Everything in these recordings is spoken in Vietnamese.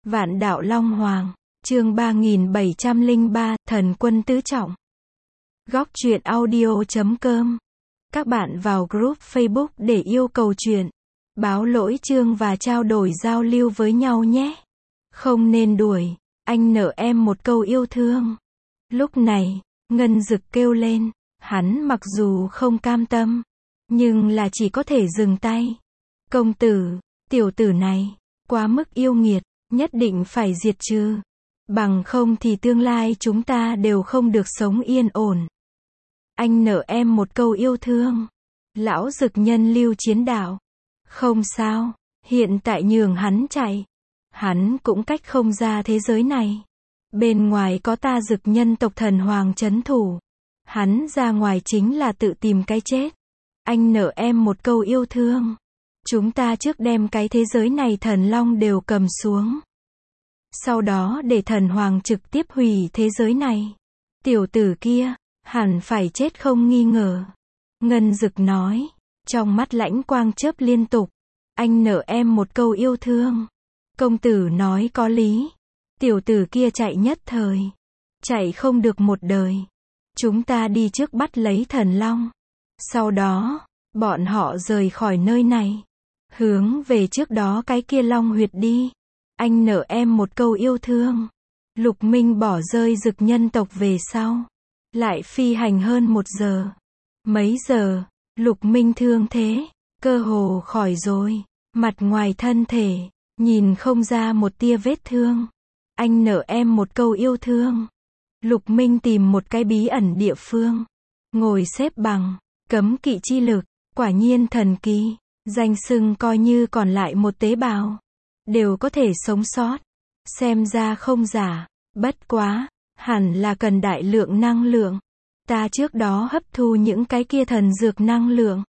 Vạn Đạo Long Hoàng, chương 3703, Thần Quân Tứ Trọng. Góc truyện audio.com. Các bạn vào group Facebook để yêu cầu truyện, báo lỗi chương và trao đổi giao lưu với nhau nhé. Không nên đuổi, anh nợ em một câu yêu thương. Lúc này, Ngân Dực kêu lên, hắn mặc dù không cam tâm, nhưng là chỉ có thể dừng tay. Công tử, tiểu tử này, quá mức yêu nghiệt, nhất định phải diệt trừ. Bằng không thì tương lai chúng ta đều không được sống yên ổn. Anh nợ em một câu yêu thương. Lão Dực Nhân lưu chiến đạo. Không sao, hiện tại nhường hắn chạy. Hắn cũng cách không ra thế giới này. Bên ngoài có ta Dực Nhân tộc thần hoàng trấn thủ. Hắn ra ngoài chính là tự tìm cái chết. Anh nợ em một câu yêu thương. Chúng ta trước đem cái thế giới này thần long đều cầm xuống. Sau đó để thần hoàng trực tiếp hủy thế giới này. Tiểu tử kia, hẳn phải chết không nghi ngờ. Ngân Dực nói, trong mắt lãnh quang chớp liên tục. Anh nợ em một câu yêu thương. Công tử nói có lý. Tiểu tử kia chạy nhất thời. Chạy không được một đời. Chúng ta đi trước bắt lấy thần long. Sau đó, bọn họ rời khỏi nơi này. Hướng về trước đó cái kia long huyệt đi. Anh nợ em một câu yêu thương. Lục Minh bỏ rơi Dực Nhân tộc về sau. Lại phi hành hơn 1 giờ. Mấy giờ, Lục Minh thương thế, cơ hồ khỏi rồi. Mặt ngoài thân thể, nhìn không ra một tia vết thương. Anh nợ em một câu yêu thương. Lục Minh tìm một cái bí ẩn địa phương. Ngồi xếp bằng, cấm kỵ chi lực, quả nhiên thần kỳ. Danh xưng coi như còn lại một tế bào. Đều có thể sống sót. Xem ra không giả, bất quá, hẳn là cần đại lượng năng lượng. Ta trước đó hấp thu những cái kia thần dược năng lượng.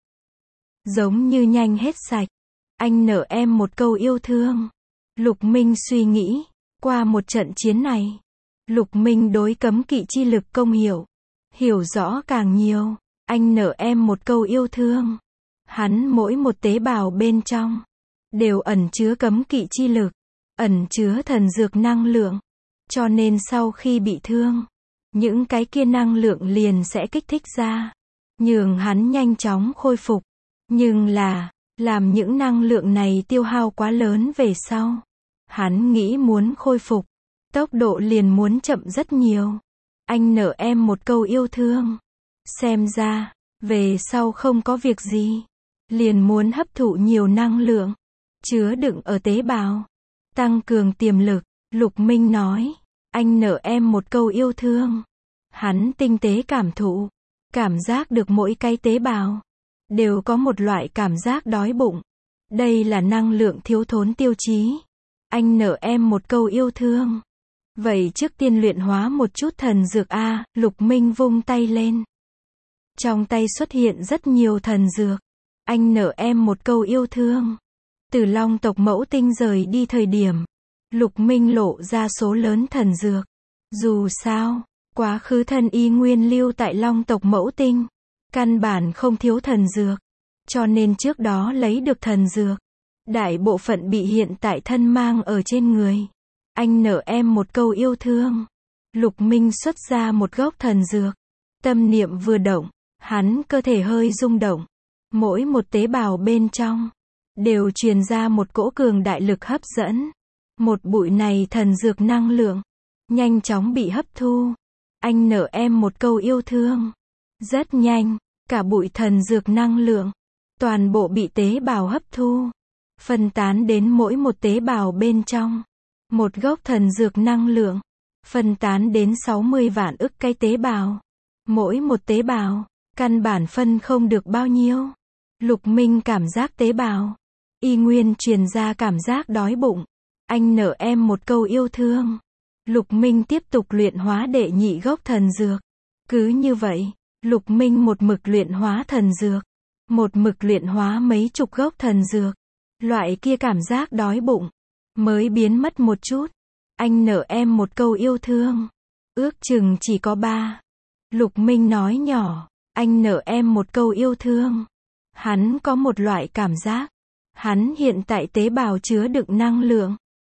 Giống như nhanh hết sạch. Anh nợ em một câu yêu thương. Lục Minh suy nghĩ, qua một trận chiến này. Lục Minh đối cấm kỵ chi lực công hiệu. Hiểu rõ càng nhiều. Anh nợ em một câu yêu thương. Hắn mỗi một tế bào bên trong đều ẩn chứa cấm kỵ chi lực, ẩn chứa thần dược năng lượng. Cho nên sau khi bị thương, những cái kia năng lượng liền sẽ kích thích ra, nhường hắn nhanh chóng khôi phục. Nhưng là, làm những năng lượng này tiêu hao quá lớn về sau, hắn nghĩ muốn khôi phục, tốc độ liền muốn chậm rất nhiều. Anh nợ em một câu yêu thương. Xem ra, về sau không có việc gì, liền muốn hấp thụ nhiều năng lượng, chứa đựng ở tế bào, tăng cường tiềm lực. Lục Minh nói, anh nợ em một câu yêu thương. Hắn tinh tế cảm thụ, cảm giác được mỗi cái tế bào đều có một loại cảm giác đói bụng. Đây là năng lượng thiếu thốn tiêu chí. Anh nợ em một câu yêu thương. Vậy trước tiên luyện hóa một chút thần dược a. Lục Minh vung tay lên. Trong tay xuất hiện rất nhiều thần dược. Anh nợ em một câu yêu thương. Từ Long tộc Mẫu Tinh rời đi thời điểm, Lục Minh lộ ra số lớn thần dược. Dù sao, quá khứ thân y nguyên lưu tại Long tộc Mẫu Tinh, căn bản không thiếu thần dược. Cho nên trước đó lấy được thần dược, đại bộ phận bị hiện tại thân mang ở trên người. Anh nợ em một câu yêu thương. Lục Minh xuất ra một gốc thần dược. Tâm niệm vừa động, hắn cơ thể hơi rung động. Mỗi một tế bào bên trong đều truyền ra một cỗ cường đại lực hấp dẫn. Một bụi này thần dược năng lượng nhanh chóng bị hấp thu. Anh nợ em một câu yêu thương. Rất nhanh, cả bụi thần dược năng lượng toàn bộ bị tế bào hấp thu, phân tán đến mỗi một tế bào bên trong. Một gốc thần dược năng lượng phân tán đến 60 vạn ức cái tế bào. Mỗi một tế bào căn bản phân không được bao nhiêu. Lục Minh cảm giác tế bào y nguyên truyền ra cảm giác đói bụng. Anh nợ em một câu yêu thương. Lục Minh tiếp tục luyện hóa đệ nhị gốc thần dược. Cứ như vậy, Lục Minh một mực luyện hóa thần dược, một mực luyện hóa mấy chục gốc thần dược. Loại kia cảm giác đói bụng mới biến mất một chút. Anh nợ em một câu yêu thương. Ước chừng chỉ có 3. Lục Minh nói nhỏ, anh nợ em một câu yêu thương. Hắn có một loại cảm giác, hắn hiện tại tế bào chứa đựng năng lượng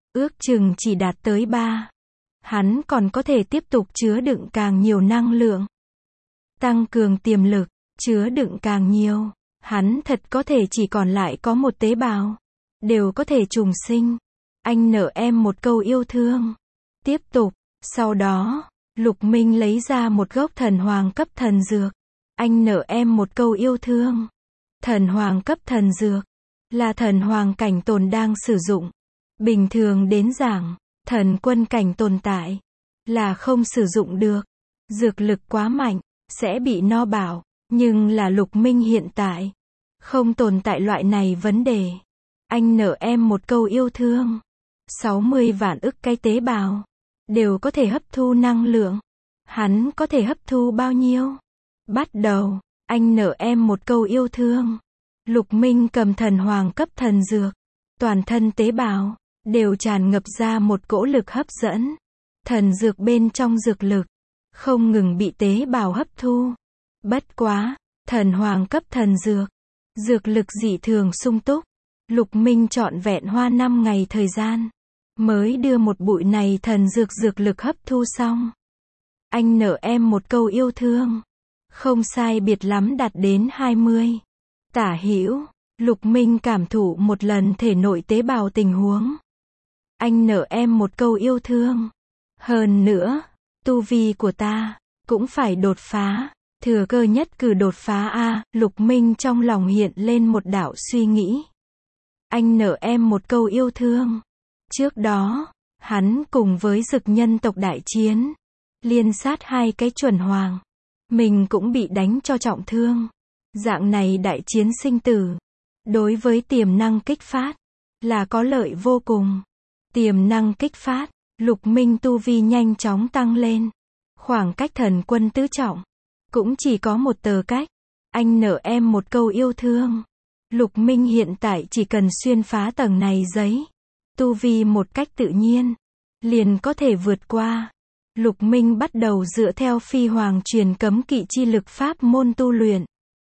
ước chừng chỉ đạt tới 3. Hắn còn có thể tiếp tục chứa đựng càng nhiều năng lượng. Tăng cường tiềm lực, chứa đựng càng nhiều. Hắn thật có thể chỉ còn lại có một tế bào. Đều có thể trùng sinh. Anh nợ em một câu yêu thương. Tiếp tục, sau đó, Lục Minh lấy ra một gốc thần hoàng cấp thần dược. Anh nợ em một câu yêu thương. Thần hoàng cấp thần dược là thần hoàng cảnh tồn đang sử dụng. Bình thường đến giảng, thần quân cảnh tồn tại là không sử dụng được. Dược lực quá mạnh, sẽ bị no bạo. Nhưng là Lục Minh hiện tại không tồn tại loại này vấn đề. Anh nợ em một câu yêu thương. 60 vạn ức cái tế bào đều có thể hấp thu năng lượng. Hắn có thể hấp thu bao nhiêu? Bắt đầu, anh nợ em một câu yêu thương. Lục Minh cầm thần hoàng cấp thần dược. Toàn thân tế bào đều tràn ngập ra một cỗ lực hấp dẫn. Thần dược bên trong dược lực không ngừng bị tế bào hấp thu. Bất quá, thần hoàng cấp thần dược, dược lực dị thường sung túc. Lục Minh trọn vẹn hoa 5 ngày thời gian mới đưa một bụi này thần dược lực hấp thu xong. Anh nợ em một câu yêu thương. Không sai biệt lắm đạt đến 20. Tả hữu, Lục Minh cảm thụ một lần thể nội tế bào tình huống. Anh nợ em một câu yêu thương. Hơn nữa, tu vi của ta cũng phải đột phá. Thừa cơ nhất cử đột phá a. Lục Minh trong lòng hiện lên một đạo suy nghĩ. Anh nợ em một câu yêu thương. Trước đó, hắn cùng với Dực nhân tộc đại chiến, liên sát 2 cái chuẩn hoàng. Mình cũng bị đánh cho trọng thương. Dạng này đại chiến sinh tử, đối với tiềm năng kích phát, là có lợi vô cùng. Tiềm năng kích phát, Lục Minh tu vi nhanh chóng tăng lên. Khoảng cách thần quân tứ trọng, cũng chỉ có một tờ cách. Anh nợ em một câu yêu thương. Lục Minh hiện tại chỉ cần xuyên phá tầng này giấy. Tu vi một cách tự nhiên, liền có thể vượt qua. Lục Minh bắt đầu dựa theo phi hoàng truyền cấm kỵ chi lực pháp môn tu luyện.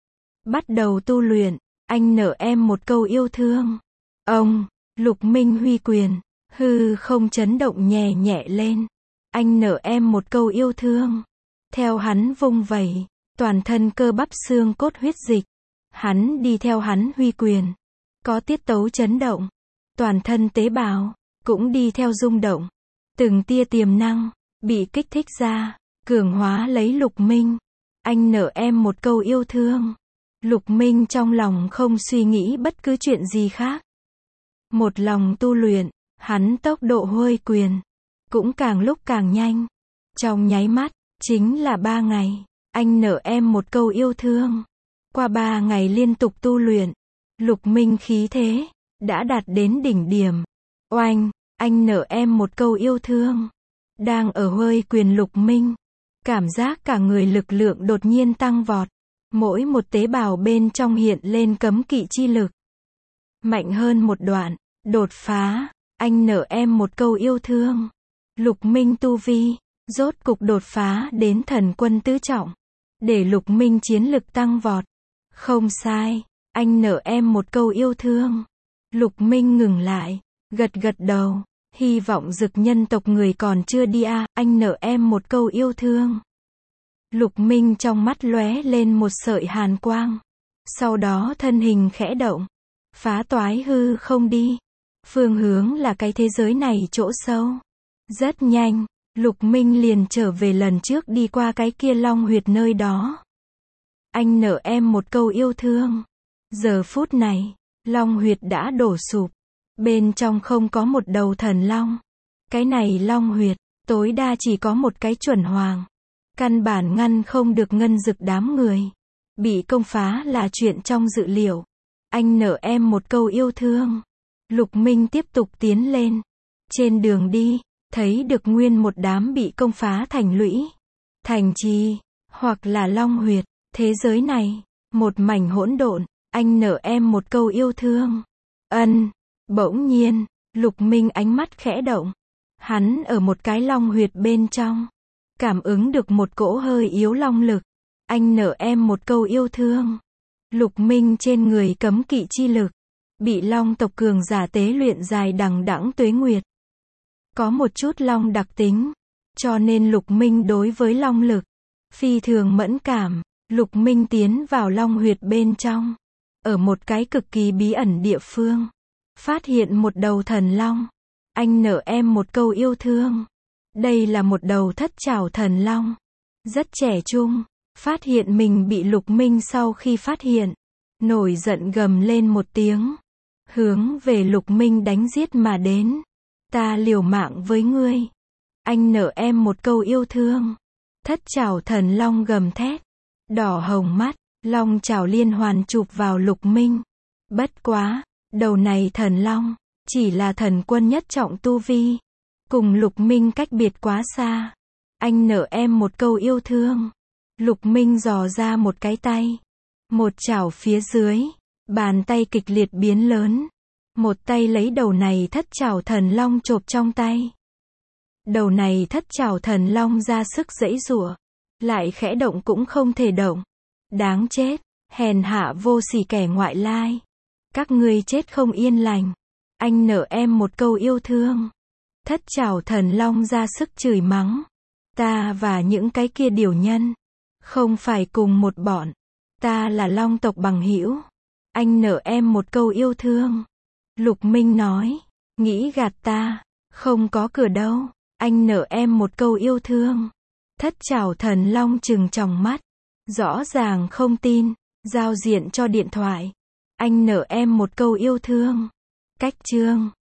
Bắt đầu tu luyện, anh nợ em một câu yêu thương. Ông, Lục Minh huy quyền, hư không chấn động nhẹ nhẹ lên. Anh nợ em một câu yêu thương. Theo hắn vung vẩy, toàn thân cơ bắp xương cốt huyết dịch. Hắn đi theo hắn huy quyền. Có tiết tấu chấn động. Toàn thân tế bào cũng đi theo rung động. Từng tia tiềm năng bị kích thích ra, cường hóa lấy Lục Minh. Anh nợ em một câu yêu thương. Lục Minh trong lòng không suy nghĩ bất cứ chuyện gì khác. Một lòng tu luyện, hắn tốc độ huy quyền cũng càng lúc càng nhanh. Trong nháy mắt, chính là 3 ngày, anh nợ em một câu yêu thương. Qua 3 ngày liên tục tu luyện, Lục Minh khí thế đã đạt đến đỉnh điểm. Oanh, anh nợ em một câu yêu thương. Đang ở huy quyền Lục Minh, cảm giác cả người lực lượng đột nhiên tăng vọt. Mỗi một tế bào bên trong hiện lên cấm kỵ chi lực. Mạnh hơn một đoạn, đột phá, anh nợ em một câu yêu thương. Lục Minh tu vi, rốt cục đột phá đến thần quân tứ trọng. Để Lục Minh chiến lực tăng vọt. Không sai, anh nợ em một câu yêu thương. Lục Minh ngừng lại, gật gật đầu. Hy vọng Dực nhân tộc người còn chưa đi a. Anh nợ em một câu yêu thương. Lục Minh trong mắt lóe lên một sợi hàn quang. Sau đó thân hình khẽ động. Phá toái hư không đi. Phương hướng là cái thế giới này chỗ sâu. Rất nhanh, Lục Minh liền trở về lần trước đi qua cái kia long huyệt nơi đó. Anh nợ em một câu yêu thương. Giờ phút này, long huyệt đã đổ sụp. Bên trong không có một đầu thần long. Cái này long huyệt, tối đa chỉ có một cái chuẩn hoàng. Căn bản ngăn không được Ngân Dực đám người. Bị công phá là chuyện trong dự liệu. Anh nợ em một câu yêu thương. Lục Minh tiếp tục tiến lên. Trên đường đi, thấy được nguyên một đám bị công phá thành lũy, thành trì, hoặc là long huyệt. Thế giới này, một mảnh hỗn độn. Anh nợ em một câu yêu thương. Ân. Bỗng nhiên, Lục Minh ánh mắt khẽ động. Hắn ở một cái long huyệt bên trong. Cảm ứng được một cỗ hơi yếu long lực. Anh nợ em một câu yêu thương. Lục Minh trên người cấm kỵ chi lực. Bị long tộc cường giả tế luyện dài đằng đẵng tuế nguyệt. có một chút long đặc tính, cho nên Lục Minh đối với long lực phi thường mẫn cảm. Lục Minh tiến vào long huyệt bên trong, ở một cái cực kỳ bí ẩn địa phương, phát hiện một đầu thần long. Anh nở em một câu yêu thương. Đây là một đầu thất trảo thần long, rất trẻ trung. Phát hiện mình bị Lục Minh sau khi phát hiện, nổi giận gầm lên một tiếng, hướng về Lục Minh đánh giết mà đến. Ta liều mạng với ngươi. Anh nở em một câu yêu thương. Thất trảo thần long gầm thét, đỏ hồng mắt, long trảo liên hoàn chụp vào Lục Minh. Bất quá, đầu này thần long chỉ là thần quân nhất trọng tu vi, cùng Lục Minh cách biệt quá xa. Anh nở em một câu yêu thương. Lục Minh dò ra một cái tay, một chảo phía dưới, bàn tay kịch liệt biến lớn, một tay lấy đầu này thất trảo thần long chộp trong tay. Đầu này thất trảo thần long ra sức giãy giụa, lại khẽ động cũng không thể động. Đáng chết, hèn hạ vô sỉ kẻ ngoại lai. Các ngươi chết không yên lành. Anh nở em một câu yêu thương. Thất trảo thần long ra sức chửi mắng. Ta và những cái kia điểu nhân không phải cùng một bọn. Ta là long tộc bằng hữu. Anh nở em một câu yêu thương. Lục Minh nói, nghĩ gạt ta, không có cửa đâu. Anh nở em một câu yêu thương. Thất trảo thần long trừng tròng mắt, rõ ràng không tin, giao diện cho điện thoại. Anh nở em một câu yêu thương. Cách chương